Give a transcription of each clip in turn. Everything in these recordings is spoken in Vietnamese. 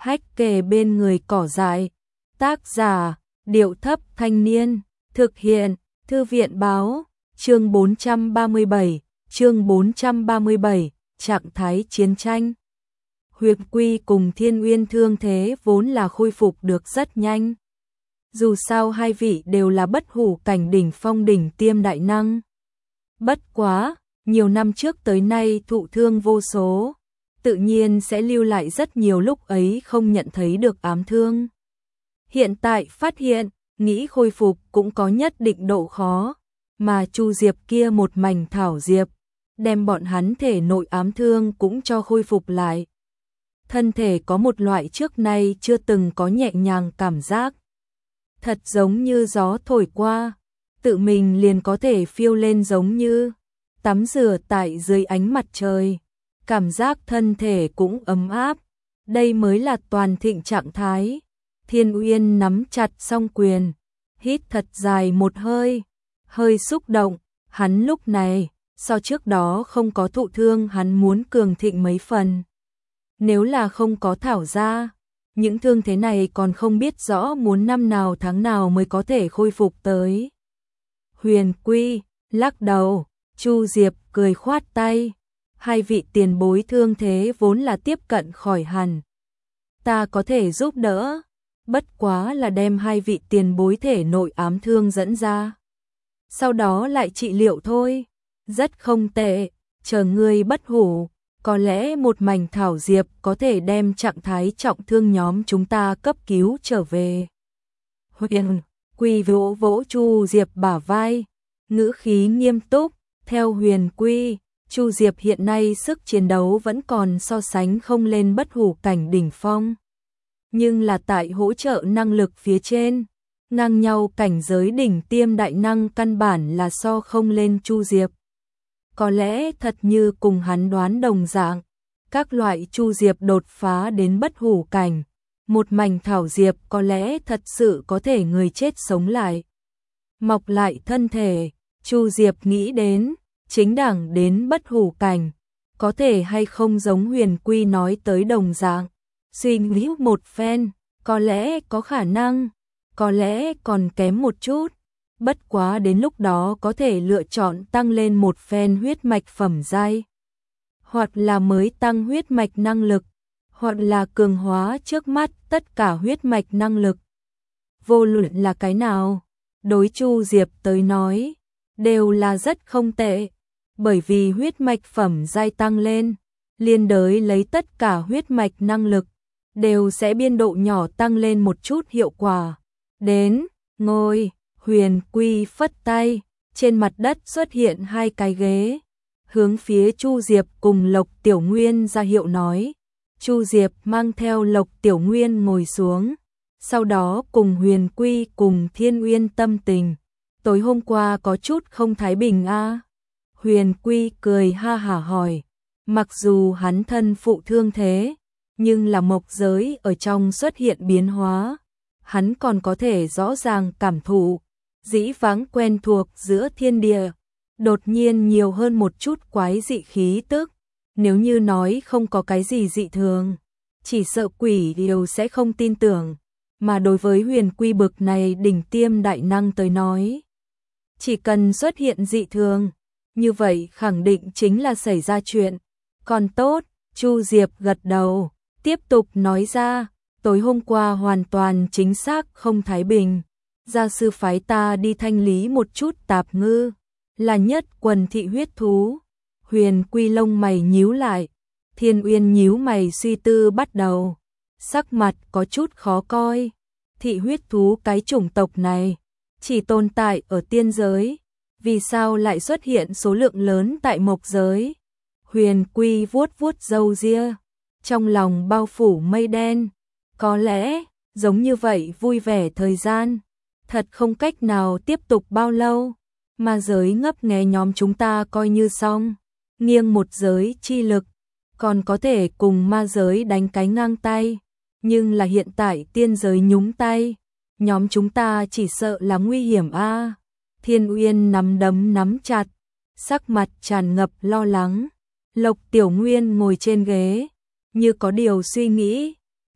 hách kề bên người cỏ dại. Tác giả, Điệu Thấp Thanh Niên. Thực hiện, Thư viện Báo. Chương 437, trạng thái chiến tranh. Huyền Quy cùng Thiên Uyên thương thế vốn là khôi phục được rất nhanh. Dù sao hai vị đều là bất hủ cảnh đỉnh phong đỉnh tiêm đại năng. Bất quá, nhiều năm trước tới nay thụ thương vô số, tự nhiên sẽ lưu lại rất nhiều lúc ấy không nhận thấy được ám thương. Hiện tại phát hiện, nghĩ khôi phục cũng có nhất định độ khó, mà Chu Diệp kia một mảnh thảo diệp, đem bọn hắn thể nội ám thương cũng cho khôi phục lại. Thân thể có một loại trước nay chưa từng có nhẹ nhàng cảm giác. Thật giống như gió thổi qua, tự mình liền có thể phiêu lên giống như tắm rửa tại dưới ánh mặt trời. Cảm giác thân thể cũng ấm áp, đây mới là toàn thịnh trạng thái. Thiên Uyên nắm chặt song quyền, hít thật dài một hơi, hơi xúc động, hắn lúc này, so trước đó không có thụ thương hắn muốn cường thịnh mấy phần. Nếu là không có thảo ra, những thương thế này còn không biết rõ muốn năm nào tháng nào mới có thể khôi phục tới. Huyền Quy, lắc đầu, Chu Diệp cười khoát tay, hai vị tiền bối thương thế vốn là tiếp cận khỏi hẳn. Ta có thể giúp đỡ, bất quá là đem hai vị tiền bối thể nội ám thương dẫn ra. Sau đó lại trị liệu thôi, rất không tệ, chờ ngươi bất hủ, có lẽ một mảnh thảo diệp có thể đem trạng thái trọng thương nhóm chúng ta cấp cứu trở về. Huyền Quy vỗ vỗ Chu Diệp bả vai, ngữ khí nghiêm túc, theo Huyền Quy, Chu Diệp hiện nay sức chiến đấu vẫn còn so sánh không lên bất hủ cảnh đỉnh phong. Nhưng là tại hỗ trợ năng lực phía trên, ngang nhau cảnh giới đỉnh tiêm đại năng căn bản là so không lên Chu Diệp. Có lẽ thật như cùng hắn đoán đồng dạng, các loại Chu Diệp đột phá đến bất hủ cảnh, một mảnh thảo diệp có lẽ thật sự có thể người chết sống lại. Mọc lại thân thể, Chu Diệp nghĩ đến, chính đẳng đến bất hủ cảnh, có thể hay không giống Huyền Quy nói tới đồng dạng. Suy nghĩ một phen, có lẽ có khả năng, có lẽ còn kém một chút. Bất quá đến lúc đó có thể lựa chọn tăng lên một phen huyết mạch phẩm giai, hoặc là mới tăng huyết mạch năng lực, hoặc là cường hóa trước mắt tất cả huyết mạch năng lực. Vô luận là cái nào, đối Chu Diệp tới nói, đều là rất không tệ, bởi vì huyết mạch phẩm giai tăng lên, liên đới lấy tất cả huyết mạch năng lực, đều sẽ biên độ nhỏ tăng lên một chút hiệu quả. Đến, ngồi. Huyền Quy phất tay, trên mặt đất xuất hiện hai cái ghế, hướng phía Chu Diệp cùng Lộc Tiểu Nguyên ra hiệu nói. Chu Diệp mang theo Lộc Tiểu Nguyên ngồi xuống, sau đó cùng Huyền Quy cùng Thiên Uyên tâm tình. Tối hôm qua có chút không thái bình a? Huyền Quy cười ha hả hỏi, mặc dù hắn thân phụ thương thế, nhưng là mộc giới ở trong xuất hiện biến hóa, hắn còn có thể rõ ràng cảm thụ. Dĩ vãng quen thuộc giữa thiên địa, đột nhiên nhiều hơn một chút quái dị khí tức. Nếu như nói không có cái gì dị thường, chỉ sợ quỷ đều sẽ không tin tưởng. Mà đối với Huyền Quy bực này đỉnh tiêm đại năng tới nói, chỉ cần xuất hiện dị thường, như vậy khẳng định chính là xảy ra chuyện. Còn tốt, Chu Diệp gật đầu, tiếp tục nói ra, tối hôm qua hoàn toàn chính xác không thái bình. Gia sư phái ta đi thanh lý một chút tạp ngư, là nhất quần thị huyết thú. Huyền Quy lông mày nhíu lại, Thiên Uyên nhíu mày suy tư bắt đầu, sắc mặt có chút khó coi. Thị huyết thú cái chủng tộc này chỉ tồn tại ở tiên giới, vì sao lại xuất hiện số lượng lớn tại mộc giới? Huyền Quy vuốt vuốt râu ria, trong lòng bao phủ mây đen. Có lẽ giống như vậy vui vẻ thời gian thật không cách nào tiếp tục bao lâu, ma giới ngấp nghé nhóm chúng ta coi như xong, nghiêng một giới chi lực, còn có thể cùng ma giới đánh cái ngang tay, nhưng là hiện tại tiên giới nhúng tay, nhóm chúng ta chỉ sợ là nguy hiểm a. Thiên Uyên nắm đấm nắm chặt, sắc mặt tràn ngập lo lắng. Lộc Tiểu Nguyên ngồi trên ghế, như có điều suy nghĩ,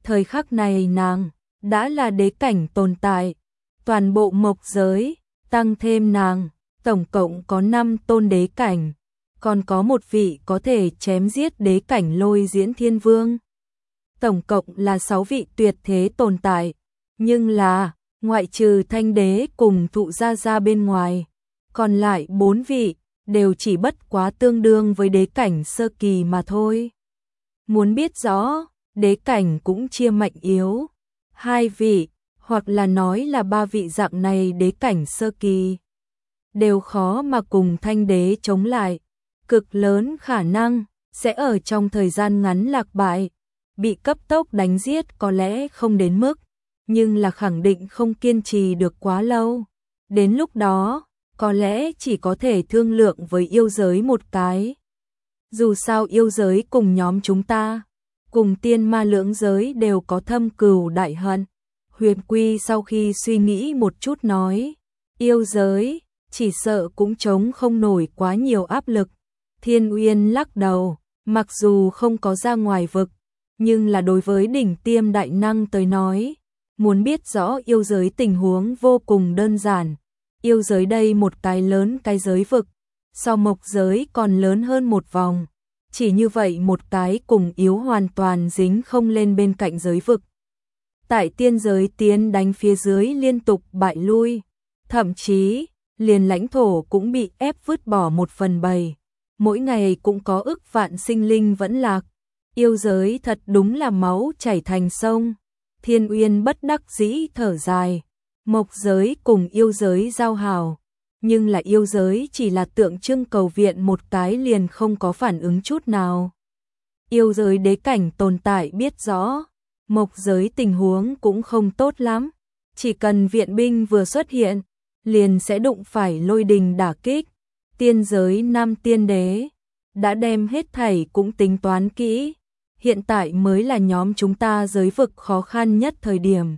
Thời khắc này nàng đã là đế cảnh tồn tại, toàn bộ mộc giới, tăng thêm nàng, tổng cộng có 5 tôn đế cảnh, còn có một vị có thể chém giết đế cảnh Lôi Diễn Thiên Vương. Tổng cộng là 6 vị tuyệt thế tồn tại, nhưng là, ngoại trừ Thanh Đế cùng Thụ Gia Gia bên ngoài, còn lại 4 vị, đều chỉ bất quá tương đương với đế cảnh sơ kỳ mà thôi. Muốn biết rõ, đế cảnh cũng chia mạnh yếu, 2 vị, hoặc là nói là 3 vị dạng này đế cảnh sơ kỳ, đều khó mà cùng Thanh Đế chống lại, cực lớn khả năng sẽ ở trong thời gian ngắn lạc bại, bị cấp tốc đánh giết có lẽ không đến mức, nhưng là khẳng định không kiên trì được quá lâu. Đến lúc đó, có lẽ chỉ có thể thương lượng với yêu giới một cái. Dù sao yêu giới cùng nhóm chúng ta, cùng tiên ma lưỡng giới đều có thâm cừu đại hận. Huyền Quy sau khi suy nghĩ một chút nói, yêu giới, chỉ sợ cũng chống không nổi quá nhiều áp lực. Thiên Uyên lắc đầu, mặc dù không có ra ngoài vực, nhưng là đối với đỉnh tiêm đại năng tới nói, muốn biết rõ yêu giới tình huống vô cùng đơn giản. Yêu giới đây một cái lớn cái giới vực, so mộc giới còn lớn hơn một vòng. Chỉ như vậy một cái cùng yếu hoàn toàn dính không lên bên cạnh giới vực. Tại tiên giới tiến đánh phía dưới liên tục bại lui, thậm chí liền lãnh thổ cũng bị ép vứt bỏ 1/7. Mỗi ngày cũng có ức vạn sinh linh vẫn lạc. Yêu giới thật đúng là máu chảy thành sông. Thiên Uyên bất đắc dĩ thở dài. Mộc giới cùng yêu giới giao hảo, nhưng là yêu giới chỉ là tượng trưng cầu viện một cái liền không có phản ứng chút nào. Yêu giới đế cảnh tồn tại biết rõ, mộc giới tình huống cũng không tốt lắm, chỉ cần viện binh vừa xuất hiện, liền sẽ đụng phải lôi đình đả kích. Tiên giới năm tiên đế đã đem hết thảy cũng tính toán kỹ, hiện tại mới là nhóm chúng ta giới vực khó khăn nhất thời điểm.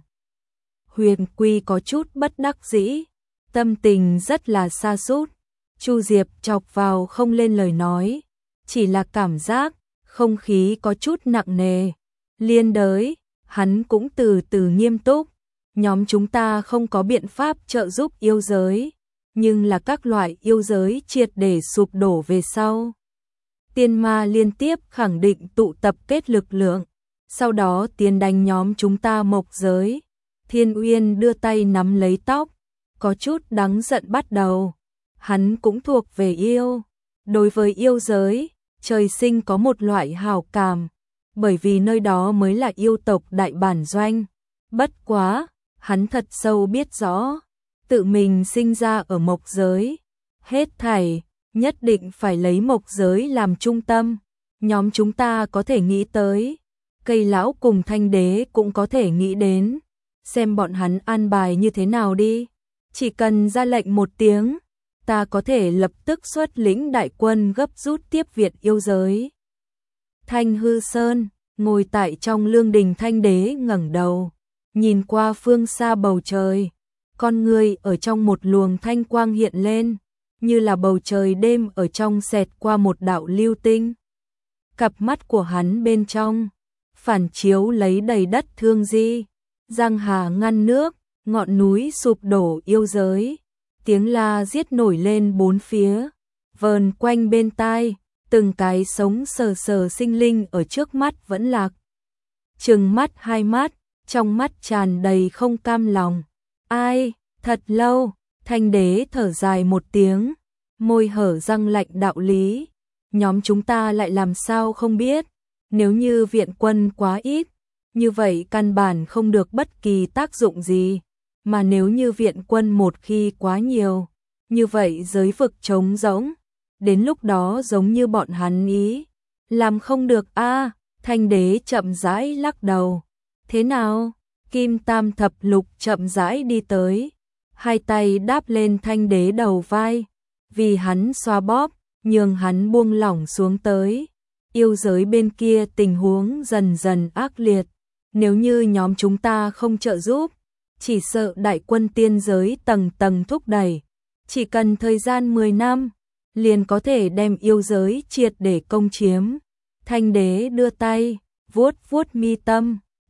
Huyền Quy có chút bất đắc dĩ, tâm tình rất là sa sút. Chu Diệp chọc vào không lên lời nói, chỉ là cảm giác không khí có chút nặng nề. Liên đới, hắn cũng từ từ nghiêm túc, nhóm chúng ta không có biện pháp trợ giúp yêu giới, nhưng là các loại yêu giới triệt để sụp đổ về sau. Tiên ma liên tiếp khẳng định tụ tập kết lực lượng, sau đó tiến đánh nhóm chúng ta mộc giới. Thiên Uyên đưa tay nắm lấy tóc, có chút đắng giận bắt đầu. Hắn cũng thuộc về yêu. Đối với yêu giới, trời sinh có một loại hảo cảm, bởi vì nơi đó mới là yêu tộc đại bản doanh. Bất quá, hắn thật sâu biết rõ, tự mình sinh ra ở mộc giới. Hết thảy, nhất định phải lấy mộc giới làm trung tâm. Nhóm chúng ta có thể nghĩ tới, Cây Lão cùng Thanh Đế cũng có thể nghĩ đến. Xem bọn hắn an bài như thế nào đi. Chỉ cần ra lệnh một tiếng, ta có thể lập tức xuất lĩnh đại quân gấp rút tiếp viện yêu giới. Thanh Hư Sơn, ngồi tại trong lương đình Thanh Đế ngẩng đầu, nhìn qua phương xa bầu trời, con người ở trong một luồng thanh quang hiện lên, như là bầu trời đêm ở trong xẹt qua một đạo lưu tinh. Cặp mắt của hắn bên trong, phản chiếu lấy đầy đất thương di. Giang hà ngăn nước, ngọn núi sụp đổ yêu giới, tiếng la giết nổi lên bốn phía, vờn quanh bên tai, từng cái sống sờ sờ sinh linh ở trước mắt vẫn lạc. Trừng mắt hai mắt, trong mắt tràn đầy không cam lòng. Ai, thật lâu, Thanh Đế thở dài một tiếng, môi hở răng lạnh đạo lý. Nhóm chúng ta lại làm sao không biết, nếu như viện quân quá ít, như vậy căn bản không được bất kỳ tác dụng gì, mà nếu như viện quân một khi quá nhiều, như vậy giới vực trống rỗng, đến lúc đó giống như bọn hắn ý, làm không được a. Thanh Đế chậm rãi lắc đầu. Thế nào? Kim Tam Thập Lục chậm rãi đi tới, hai tay đáp lên Thanh Đế đầu vai, vì hắn xoa bóp, nhường hắn buông lỏng xuống tới. Yêu giới bên kia tình huống dần dần ác liệt. Nếu như nhóm chúng ta không trợ giúp, chỉ sợ đại quân tiên giới tầng tầng thúc đẩy. Chỉ cần thời gian 10 năm, liền có thể đem yêu giới triệt để công chiếm. Thanh Đế đưa tay, vuốt vuốt mi tâm,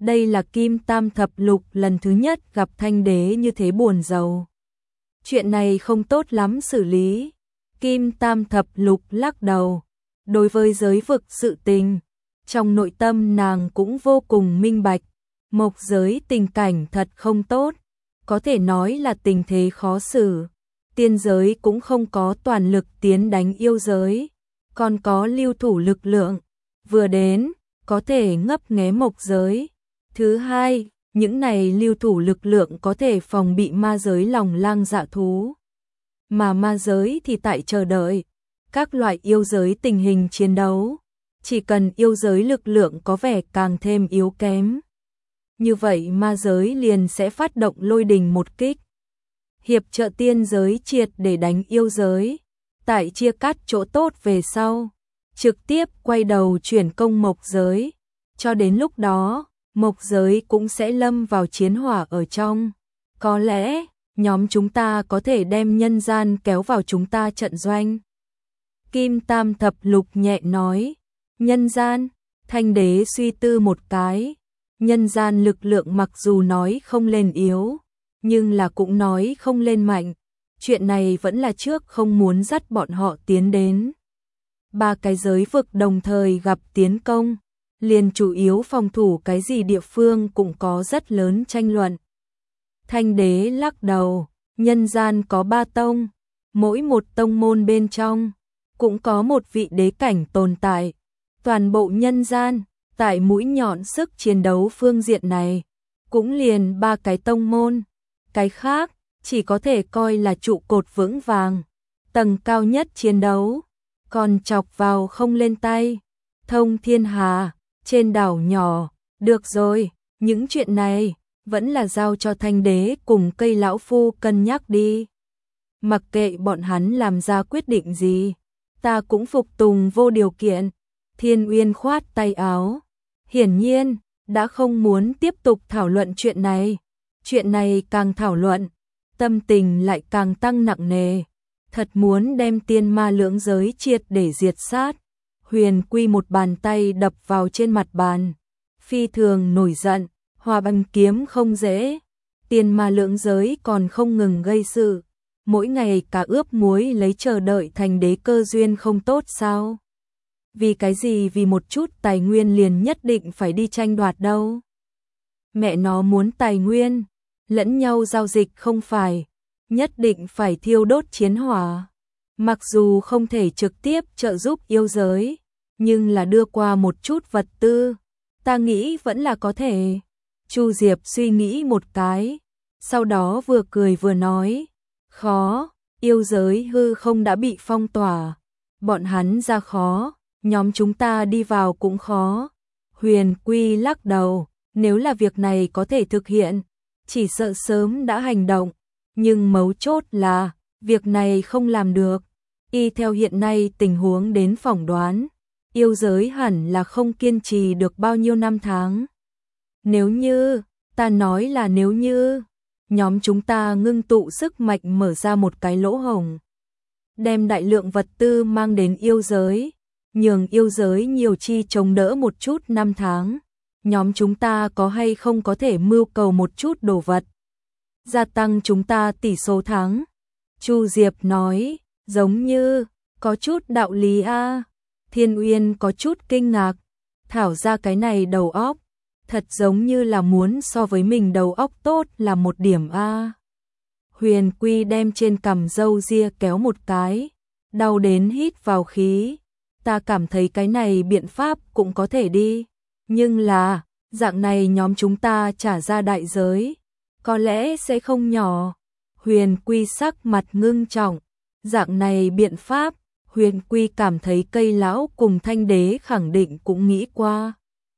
Đây là Kim Tam Thập Lục lần thứ nhất gặp Thanh Đế như thế buồn rầu. Chuyện này không tốt lắm xử lý. Kim Tam Thập Lục lắc đầu. Đối với giới vực sự tình, trong nội tâm nàng cũng vô cùng minh bạch. Mộc giới tình cảnh thật không tốt, có thể nói là tình thế khó xử. Tiên giới cũng không có toàn lực tiến đánh yêu giới, còn có lưu thủ lực lượng. Vừa đến, có thể ngấp nghé mộc giới. Thứ hai, những này lưu thủ lực lượng có thể phòng bị ma giới lòng lang dạ thú. Mà ma giới thì tại chờ đợi các loại yêu giới tình hình chiến đấu. Chỉ cần yêu giới lực lượng có vẻ càng thêm yếu kém, như vậy ma giới liền sẽ phát động lôi đình một kích, hiệp trợ tiên giới triệt để đánh yêu giới. Tại chia cắt chỗ tốt về sau, trực tiếp quay đầu chuyển công mộc giới. Cho đến lúc đó, mộc giới cũng sẽ lâm vào chiến hỏa ở trong. Có lẽ, nhóm chúng ta có thể đem nhân gian kéo vào chúng ta trận doanh. Kim Tam Thập Lục nhẹ nói. Nhân gian, Thanh Đế suy tư một cái. Nhân gian lực lượng mặc dù nói không lên yếu, nhưng là cũng nói không lên mạnh. Chuyện này vẫn là trước không muốn dắt bọn họ tiến đến. Ba cái giới vực đồng thời gặp tiến công, liền chủ yếu phòng thủ cái gì địa phương cũng có rất lớn tranh luận. Thanh Đế lắc đầu, nhân gian có 3 tông, mỗi một tông môn bên trong cũng có một vị đế cảnh tồn tại. Toàn bộ nhân gian, tại mũi nhọn sức chiến đấu phương diện này, cũng liền 3 cái tông môn. Cái khác, chỉ có thể coi là trụ cột vững vàng, tầng cao nhất chiến đấu, còn chọc vào không lên tay. Thông thiên hà, trên đảo nhỏ, được rồi, những chuyện này, vẫn là giao cho Thanh Đế cùng cây lão phu cân nhắc đi. Mặc kệ bọn hắn làm ra quyết định gì, ta cũng phục tùng vô điều kiện. Thiên Uyên khoát tay áo, hiển nhiên, đã không muốn tiếp tục thảo luận chuyện này. Chuyện này càng thảo luận, tâm tình lại càng tăng nặng nề. Thật muốn đem tiên ma lưỡng giới triệt để diệt sát. Huyền Quy một bàn tay đập vào trên mặt bàn, phi thường nổi giận. Hòa Băng kiếm không dễ, tiên ma lưỡng giới còn không ngừng gây sự, mỗi ngày cả ướp muối lấy chờ đợi Thành Đế cơ duyên không tốt sao? Vì cái gì vì một chút tài nguyên liền nhất định phải đi tranh đoạt đâu? Mẹ nó muốn tài nguyên, lẫn nhau giao dịch không phải, nhất định phải thiêu đốt chiến hỏa. Mặc dù không thể trực tiếp trợ giúp yêu giới, nhưng là đưa qua một chút vật tư, ta nghĩ vẫn là có thể. Chu Diệp suy nghĩ một cái, sau đó vừa cười vừa nói, khó, yêu giới hư không đã bị phong tỏa, bọn hắn ra khó, nhóm chúng ta đi vào cũng khó. Huyền Quy lắc đầu, nếu là việc này có thể thực hiện, chỉ sợ sớm đã hành động, nhưng mấu chốt là, việc này không làm được. Y theo hiện nay tình huống đến phỏng đoán, yêu giới hẳn là không kiên trì được bao nhiêu năm tháng. Nếu như, ta nói là nếu như, nhóm chúng ta ngưng tụ sức mạnh mở ra một cái lỗ hổng, đem đại lượng vật tư mang đến yêu giới, nhường yêu giới nhiều chi chống đỡ một chút năm tháng, nhóm chúng ta có hay không có thể mưu cầu một chút đồ vật, gia tăng chúng ta tỷ số thắng. Chu Diệp nói, giống như, có chút đạo lý a. Thiên Uyên có chút kinh ngạc, thảo ra cái này đầu óc, thật giống như là muốn so với mình đầu óc tốt là một điểm a. Huyền Quy đem trên cằm râu ria kéo một cái, đau đến hít vào khí. Ta cảm thấy cái này biện pháp cũng có thể đi, nhưng là, dạng này nhóm chúng ta trả ra đại giới, có lẽ sẽ không nhỏ. Huyền Quy sắc mặt ngưng trọng, dạng này biện pháp, Huyền Quy cảm thấy cây lão cùng Thanh Đế khẳng định cũng nghĩ qua.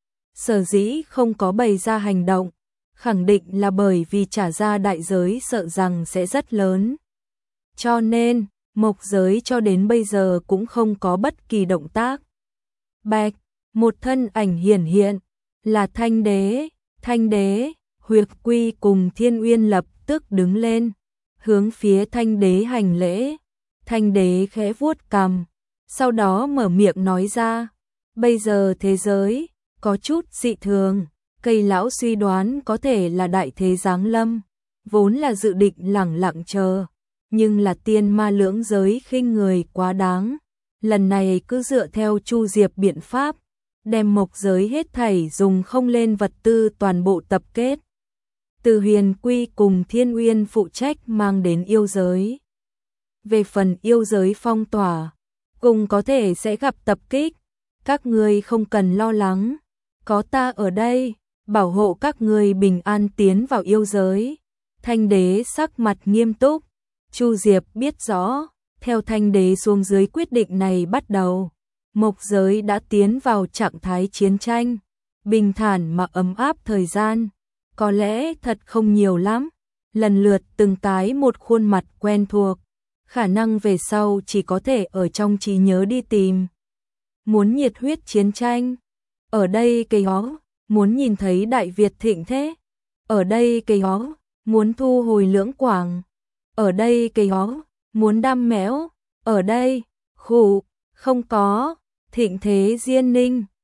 Sở dĩ không có bày ra hành động, khẳng định là bởi vì trả ra đại giới sợ rằng sẽ rất lớn. Cho nên, mộc giới cho đến bây giờ cũng không có bất kỳ động tác. Bạch, một thân ảnh hiển hiện, là Thanh Đế. Thanh Đế, Huyền Quy cùng Thiên Uyên lập tức đứng lên, hướng phía Thanh Đế hành lễ. Thanh Đế khẽ vuốt cằm, sau đó mở miệng nói ra, bây giờ thế giới có chút dị thường, Cây lão suy đoán có thể là đại thế giáng lâm, vốn là dự định lẳng lặng chờ, nhưng là tiên ma lưỡng giới khinh người quá đáng. Lần này cứ dựa theo Chu Diệp biện pháp, đem mộc giới hết thảy dùng không lên vật tư toàn bộ tập kết. Từ Huyền Quy cùng Thiên Uyên phụ trách mang đến yêu giới. Về phần yêu giới phong tỏa, cùng có thể sẽ gặp tập kích, các ngươi không cần lo lắng, có ta ở đây, bảo hộ các ngươi bình an tiến vào yêu giới. Thanh đế sắc mặt nghiêm túc, Chu Diệp biết rõ, theo thanh đế xuống dưới quyết định này bắt đầu, mộc giới đã tiến vào trạng thái chiến tranh, bình thản mà ấm áp thời gian, có lẽ thật không nhiều lắm, lần lượt từng cái một khuôn mặt quen thuộc, khả năng về sau chỉ có thể ở trong trí nhớ đi tìm. Muốn nhiệt huyết chiến tranh, ở đây cây ó, muốn nhìn thấy Đại Việt thịnh thế, ở đây cây ó, muốn thu hồi Lưỡng Quảng, ở đây cây ó, muốn đam mẽo, ở đây, khủ, không có, thịnh thế Diên Ninh.